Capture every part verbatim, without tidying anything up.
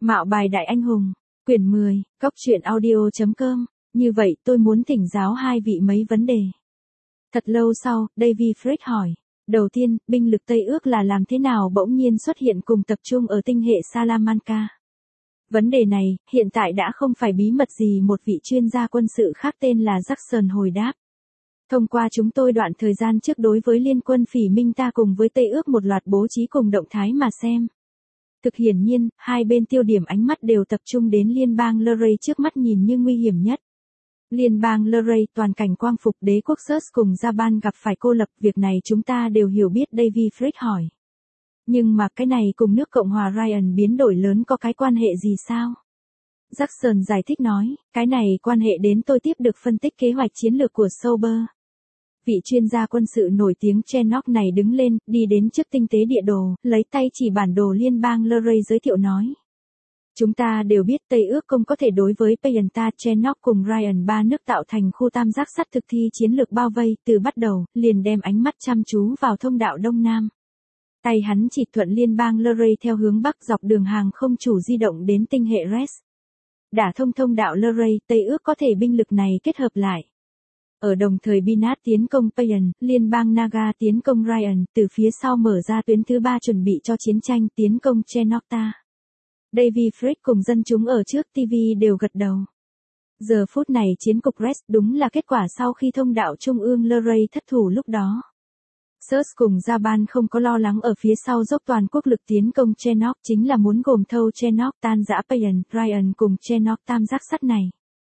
Mạo bài đại anh hùng, quyển mười, cóc truyện audio chấm com. Như vậy tôi muốn thỉnh giáo hai vị mấy vấn đề. Thật lâu sau, David Frick hỏi. Đầu tiên, binh lực Tây ước là làm thế nào bỗng nhiên xuất hiện cùng tập trung ở tinh hệ Salamanca? Vấn đề này, hiện tại đã không phải bí mật gì, một vị chuyên gia quân sự khác tên là Jackson hồi đáp. Thông qua chúng tôi đoạn thời gian trước đối với liên quân phỉ Minh ta cùng với Tây ước một loạt bố trí cùng động thái mà xem. Thực hiển nhiên, hai bên tiêu điểm ánh mắt đều tập trung đến liên bang Luray trước mắt nhìn như nguy hiểm nhất. Liên bang Luray toàn cảnh quang phục, đế quốc Search cùng Japan gặp phải cô lập, việc này chúng ta đều hiểu biết, David Frick hỏi. Nhưng mà cái này cùng nước Cộng hòa Ryan biến đổi lớn có cái quan hệ gì sao? Jackson giải thích nói, cái này quan hệ đến tôi tiếp được phân tích kế hoạch chiến lược của Sauber. Vị chuyên gia quân sự nổi tiếng Chenok này đứng lên, đi đến trước tinh tế địa đồ, lấy tay chỉ bản đồ liên bang Luray giới thiệu nói. Chúng ta đều biết Tây ước không có thể đối với Payanta, Chenok cùng Ryan ba nước tạo thành khu tam giác sắt thực thi chiến lược bao vây, từ bắt đầu, liền đem ánh mắt chăm chú vào thông đạo Đông Nam. Tay hắn chỉ thuận liên bang Luray theo hướng Bắc dọc đường hàng không chủ di động đến tinh hệ Res. Đả thông thông đạo Luray, Tây ước có thể binh lực này kết hợp lại. Ở đồng thời Binat tiến công Payan, liên bang Naga tiến công Ryan, từ phía sau mở ra tuyến thứ ba chuẩn bị cho chiến tranh tiến công Chenokta. David Frick cùng dân chúng ở trước ti vi đều gật đầu. Giờ phút này chiến cục Res đúng là kết quả sau khi thông đạo trung ương Luray thất thủ lúc đó. Search cùng Japan không có lo lắng ở phía sau dốc toàn quốc lực tiến công Chenok, chính là muốn gồm thâu Chenok tan rã Payan, Ryan cùng Chenok tam giác sắt này.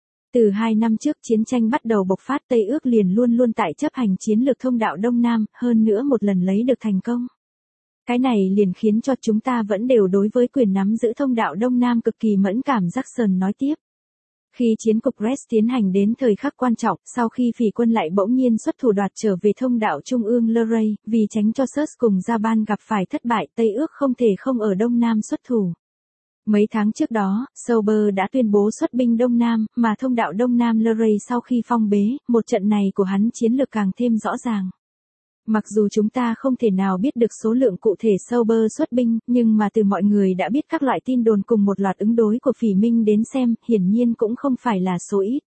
Từ hai năm trước chiến tranh bắt đầu bộc phát, Tây ước liền luôn luôn tại chấp hành chiến lược thông đạo Đông Nam, hơn nữa một lần lấy được thành công. Cái này liền khiến cho chúng ta vẫn đều đối với quyền nắm giữ thông đạo Đông Nam cực kỳ mẫn cảm, Jackson nói tiếp. Khi chiến cục Res tiến hành đến thời khắc quan trọng, sau khi phỉ quân lại bỗng nhiên xuất thủ đoạt trở về thông đạo trung ương Luray, vì tránh cho Search cùng Japan gặp phải thất bại, Tây ước không thể không ở Đông Nam xuất thủ. Mấy tháng trước đó, Sauber đã tuyên bố xuất binh Đông Nam, mà thông đạo Đông Nam Luray sau khi phong bế, một trận này của hắn chiến lược càng thêm rõ ràng. Mặc dù chúng ta không thể nào biết được số lượng cụ thể Sauber xuất binh, nhưng mà từ mọi người đã biết các loại tin đồn cùng một loạt ứng đối của phỉ Minh đến xem, hiển nhiên cũng không phải là số ít.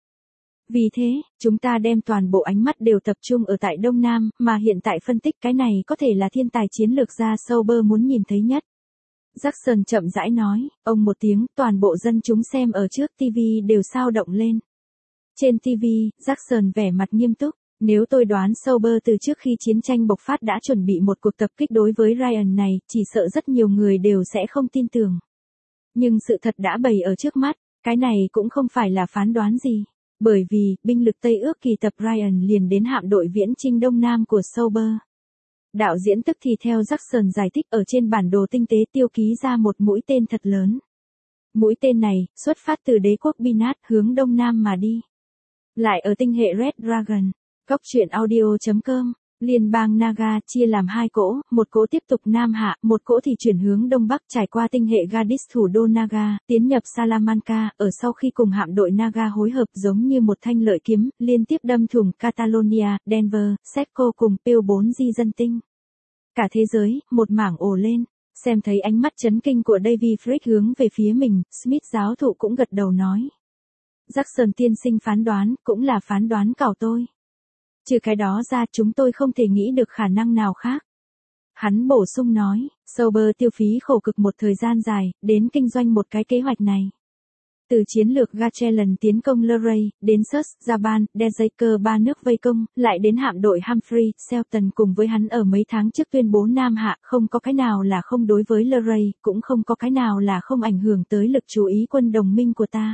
Vì thế, chúng ta đem toàn bộ ánh mắt đều tập trung ở tại Đông Nam, mà hiện tại phân tích cái này có thể là thiên tài chiến lược gia Sauber muốn nhìn thấy nhất. Jackson chậm rãi nói, ông một tiếng, toàn bộ dân chúng xem ở trước ti vi đều sao động lên. Trên ti vi, Jackson vẻ mặt nghiêm túc, nếu tôi đoán Sauber từ trước khi chiến tranh bộc phát đã chuẩn bị một cuộc tập kích đối với Ryan này, chỉ sợ rất nhiều người đều sẽ không tin tưởng. Nhưng sự thật đã bày ở trước mắt, cái này cũng không phải là phán đoán gì, bởi vì, binh lực Tây ước kỳ tập Ryan liền đến hạm đội viễn chinh Đông Nam của Sauber. Đạo diễn tức thì theo Jackson giải thích ở trên bản đồ tinh tế tiêu ký ra một mũi tên thật lớn. Mũi tên này, xuất phát từ đế quốc Binat hướng Đông Nam mà đi. Lại ở tinh hệ Red Dragon, cóc truyện audio chấm com, liên bang Naga chia làm hai cỗ, một cỗ tiếp tục Nam hạ, một cỗ thì chuyển hướng Đông Bắc trải qua tinh hệ Gadis thủ đô Naga, tiến nhập Salamanca, ở sau khi cùng hạm đội Naga hối hợp giống như một thanh lợi kiếm, liên tiếp đâm thủng Catalonia, Denver, Seco cùng Peel bốn di dân tinh. Cả thế giới, một mảng ồ lên, xem thấy ánh mắt chấn kinh của David Frick hướng về phía mình, Smith giáo thụ cũng gật đầu nói. Jackson tiên sinh phán đoán, cũng là phán đoán cảo tôi. Trừ cái đó ra chúng tôi không thể nghĩ được khả năng nào khác. Hắn bổ sung nói, Sauber tiêu phí khổ cực một thời gian dài, đến kinh doanh một cái kế hoạch này. Từ chiến lược Gatchelan tiến công Luray, đến Search, Japan, Dejaker ba nước vây công, lại đến hạm đội Humphrey, Shelton cùng với hắn ở mấy tháng trước tuyên bố Nam hạ, không có cái nào là không đối với Luray, cũng không có cái nào là không ảnh hưởng tới lực chú ý quân đồng minh của ta.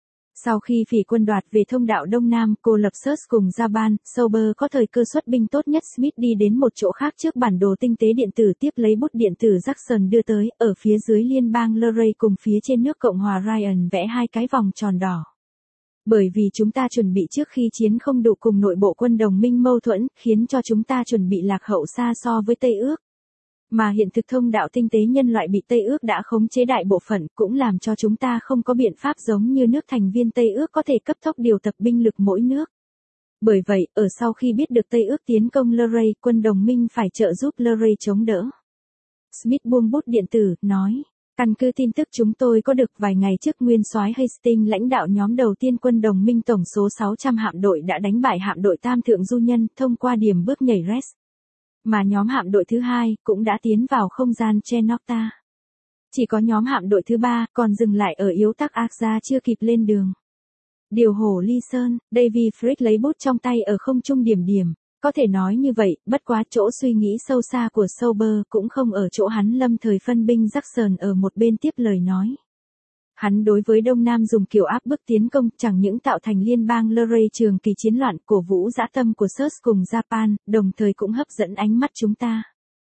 Sau khi phỉ quân đoạt về thông đạo Đông Nam, cô lập Search cùng Japan, Sauber có thời cơ xuất binh tốt nhất. Smith đi đến một chỗ khác trước bản đồ tinh tế điện tử tiếp lấy bút điện tử Jackson đưa tới, ở phía dưới liên bang Luray cùng phía trên nước Cộng hòa Ryan vẽ hai cái vòng tròn đỏ. Bởi vì chúng ta chuẩn bị trước khi chiến không đủ cùng nội bộ quân đồng minh mâu thuẫn, khiến cho chúng ta chuẩn bị lạc hậu xa so với Tây ước. Mà hiện thực thông đạo tinh tế nhân loại bị Tây ước đã khống chế đại bộ phận, cũng làm cho chúng ta không có biện pháp giống như nước thành viên Tây ước có thể cấp tốc điều tập binh lực mỗi nước. Bởi vậy, ở sau khi biết được Tây ước tiến công Luray, quân đồng minh phải trợ giúp Luray chống đỡ. Smith buông bút điện tử, nói, Căn cứ tin tức chúng tôi có được vài ngày trước, nguyên soái Hastings lãnh đạo nhóm đầu tiên quân đồng minh tổng số sáu trăm hạm đội đã đánh bại hạm đội Tam Thượng Du Nhân thông qua điểm bước nhảy Rex. Mà nhóm hạm đội thứ hai cũng đã tiến vào không gian Chenocta. Chỉ có nhóm hạm đội thứ ba còn dừng lại ở yếu tắc Aksa chưa kịp lên đường. Điều hồ ly sơn, Davy Frick lấy bút trong tay ở không trung điểm điểm. Có thể nói như vậy, bất quá chỗ suy nghĩ sâu xa của Sober cũng không ở chỗ hắn lâm thời phân binh Jackson ở một bên tiếp lời nói. Hắn đối với Đông Nam dùng kiểu áp bức tiến công chẳng những tạo thành liên bang Luray trường kỳ chiến loạn, cổ vũ dã tâm của Search cùng Japan, đồng thời cũng hấp dẫn ánh mắt chúng ta.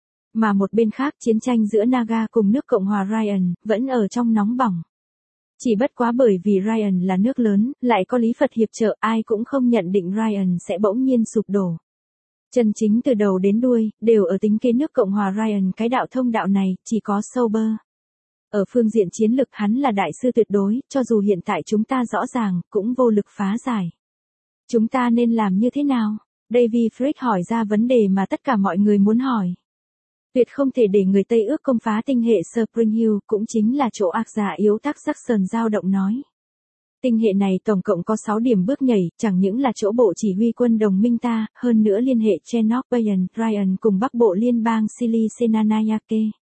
Mà một bên khác, chiến tranh giữa Naga cùng nước Cộng hòa Ryan vẫn ở trong nóng bỏng. Chỉ bất quá bởi vì Ryan là nước lớn, lại có Lý Phật hiệp trợ, ai cũng không nhận định Ryan sẽ bỗng nhiên sụp đổ. Chân chính từ đầu đến đuôi, đều ở tính kế nước Cộng hòa Ryan, cái đạo thông đạo này, chỉ có Sober. Ở phương diện chiến lực hắn là đại sư tuyệt đối, cho dù hiện tại chúng ta rõ ràng, cũng vô lực phá giải. Chúng ta nên làm như thế nào? Davy Frick hỏi ra vấn đề mà tất cả mọi người muốn hỏi. Tuyệt không thể để người Tây ước công phá tinh hệ Spring Hill, cũng chính là chỗ Aksa yếu tắc Jackson dao động nói. Tinh hệ này tổng cộng có sáu điểm bước nhảy, chẳng những là chỗ bộ chỉ huy quân đồng minh ta, hơn nữa liên hệ Chenock Bayan, Ryan cùng Bắc Bộ liên bang Sili Senanayake.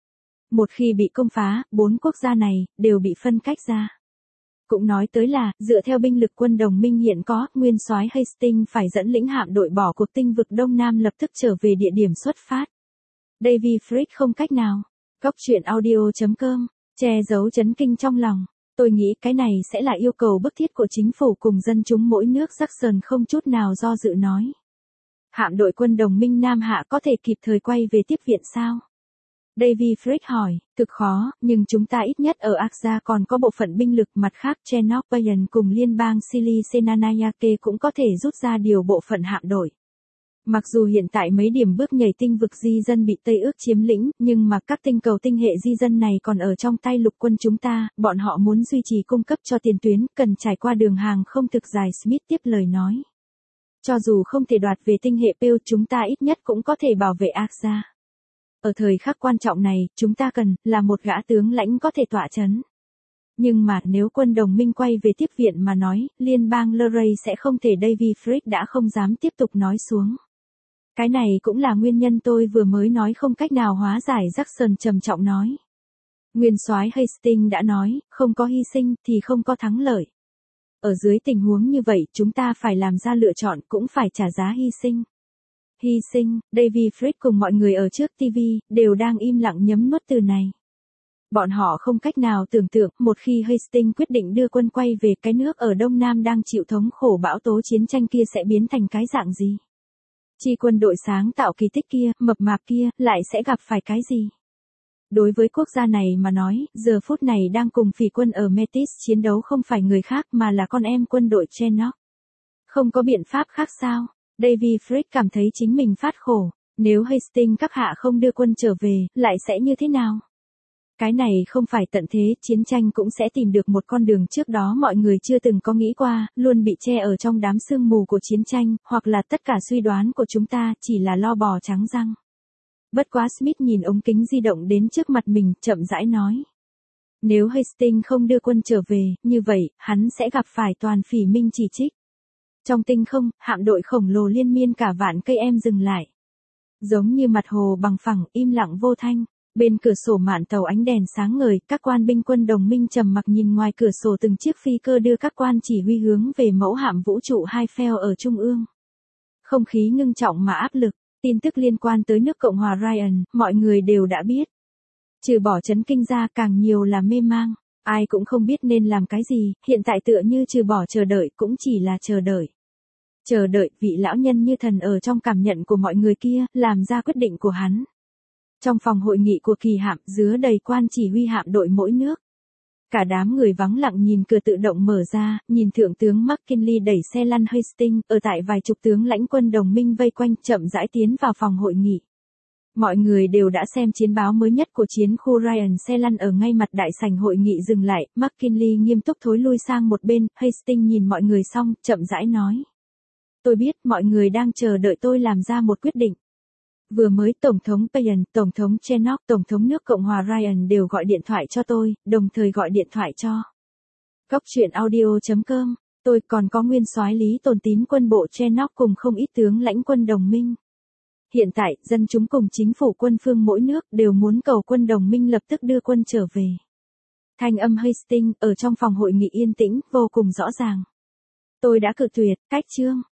Một khi bị công phá, bốn quốc gia này đều bị phân cách ra. Cũng nói tới là, dựa theo binh lực quân đồng minh hiện có, nguyên soái Hastings phải dẫn lĩnh hạm đội bỏ cuộc tinh vực Đông Nam lập tức trở về địa điểm xuất phát. Davy Frick không cách nào. Góc truyện audio chấm com, che giấu chấn kinh trong lòng. Tôi nghĩ cái này sẽ là yêu cầu bức thiết của chính phủ cùng dân chúng mỗi nước. Jackson không chút nào do dự nói. Hạm đội quân đồng minh Nam Hạ có thể kịp thời quay về tiếp viện sao? Davy Frick hỏi, thực khó, nhưng chúng ta ít nhất ở Aksa còn có bộ phận binh lực, mặt khác Chenock Bayan cùng liên bang Sili Senanayake cũng có thể rút ra điều bộ phận hạm đội. Mặc dù hiện tại mấy điểm bước nhảy tinh vực di dân bị Tây ước chiếm lĩnh, nhưng mà các tinh cầu tinh hệ di dân này còn ở trong tay lục quân chúng ta, bọn họ muốn duy trì cung cấp cho tiền tuyến, cần trải qua đường hàng không thực dài. Smith tiếp lời nói. Cho dù không thể đoạt về tinh hệ Pale, chúng ta ít nhất cũng có thể bảo vệ Aksa. Ở thời khắc quan trọng này, chúng ta cần là một gã tướng lãnh có thể tọa chấn. Nhưng mà nếu quân đồng minh quay về tiếp viện mà nói, liên bang Luray sẽ không thể. Davy Frick đã không dám tiếp tục nói xuống. Cái này cũng là nguyên nhân tôi vừa mới nói không cách nào hóa giải. Jackson trầm trọng nói. Nguyên soái Hastings đã nói, không có hy sinh thì không có thắng lợi. Ở dưới tình huống như vậy, chúng ta phải làm ra lựa chọn, cũng phải trả giá hy sinh. Hy sinh, Davy Frick cùng mọi người ở trước ti vi, đều đang im lặng nhấm nuốt từ này. Bọn họ không cách nào tưởng tượng, một khi Hastings quyết định đưa quân quay về, cái nước ở Đông Nam đang chịu thống khổ bão tố chiến tranh kia sẽ biến thành cái dạng gì. Chi quân đội sáng tạo kỳ tích kia, mập mạp kia, lại sẽ gặp phải cái gì? Đối với quốc gia này mà nói, giờ phút này đang cùng phỉ quân ở Metis chiến đấu không phải người khác mà là con em quân đội Chenock. Không có biện pháp khác sao? Davy Frick cảm thấy chính mình phát khổ. Nếu Hastings các hạ không đưa quân trở về, lại sẽ như thế nào? Cái này không phải tận thế, chiến tranh cũng sẽ tìm được một con đường trước đó mọi người chưa từng có nghĩ qua, luôn bị che ở trong đám sương mù của chiến tranh, hoặc là tất cả suy đoán của chúng ta chỉ là lo bò trắng răng. Bất quá Smith nhìn ống kính di động đến trước mặt mình, chậm rãi nói. Nếu Hastings không đưa quân trở về, như vậy, hắn sẽ gặp phải toàn phỉ minh chỉ trích. Trong tinh không, hạm đội khổng lồ liên miên cả vạn cây em dừng lại. Giống như mặt hồ bằng phẳng, im lặng vô thanh. Bên cửa sổ mạn tàu ánh đèn sáng ngời, các quan binh quân đồng minh trầm mặc nhìn ngoài cửa sổ từng chiếc phi cơ đưa các quan chỉ huy hướng về mẫu hạm vũ trụ Eiffel ở trung ương. Không khí ngưng trọng mà áp lực, tin tức liên quan tới nước Cộng hòa Ryan, mọi người đều đã biết. Trừ bỏ chấn kinh ra, càng nhiều là mê mang, ai cũng không biết nên làm cái gì, hiện tại tựa như trừ bỏ chờ đợi cũng chỉ là chờ đợi. Chờ đợi, vị lão nhân như thần ở trong cảm nhận của mọi người kia, làm ra quyết định của hắn. Trong phòng hội nghị của kỳ hạm, dứa đầy quan chỉ huy hạm đội mỗi nước. Cả đám người vắng lặng nhìn cửa tự động mở ra, nhìn thượng tướng McKinley đẩy xe lăn Hastings, ở tại vài chục tướng lãnh quân đồng minh vây quanh, chậm rãi tiến vào phòng hội nghị. Mọi người đều đã xem chiến báo mới nhất của chiến khu Ryan. Xe lăn ở ngay mặt đại sảnh hội nghị dừng lại, McKinley nghiêm túc thối lui sang một bên, Hastings nhìn mọi người xong, chậm rãi nói. Tôi biết mọi người đang chờ đợi tôi làm ra một quyết định. Vừa mới Tổng thống Payen, Tổng thống Chernock, Tổng thống nước Cộng hòa Ryan đều gọi điện thoại cho tôi, đồng thời gọi điện thoại cho Cóc truyện audio chấm com. Tôi còn có nguyên soái Lý Tồn Tín quân bộ Chernock cùng không ít tướng lãnh quân đồng minh. Hiện tại, dân chúng cùng chính phủ quân phương mỗi nước đều muốn cầu quân đồng minh lập tức đưa quân trở về. Thanh âm Hastings ở trong phòng hội nghị yên tĩnh, vô cùng rõ ràng. Tôi đã cự tuyệt, cách chương.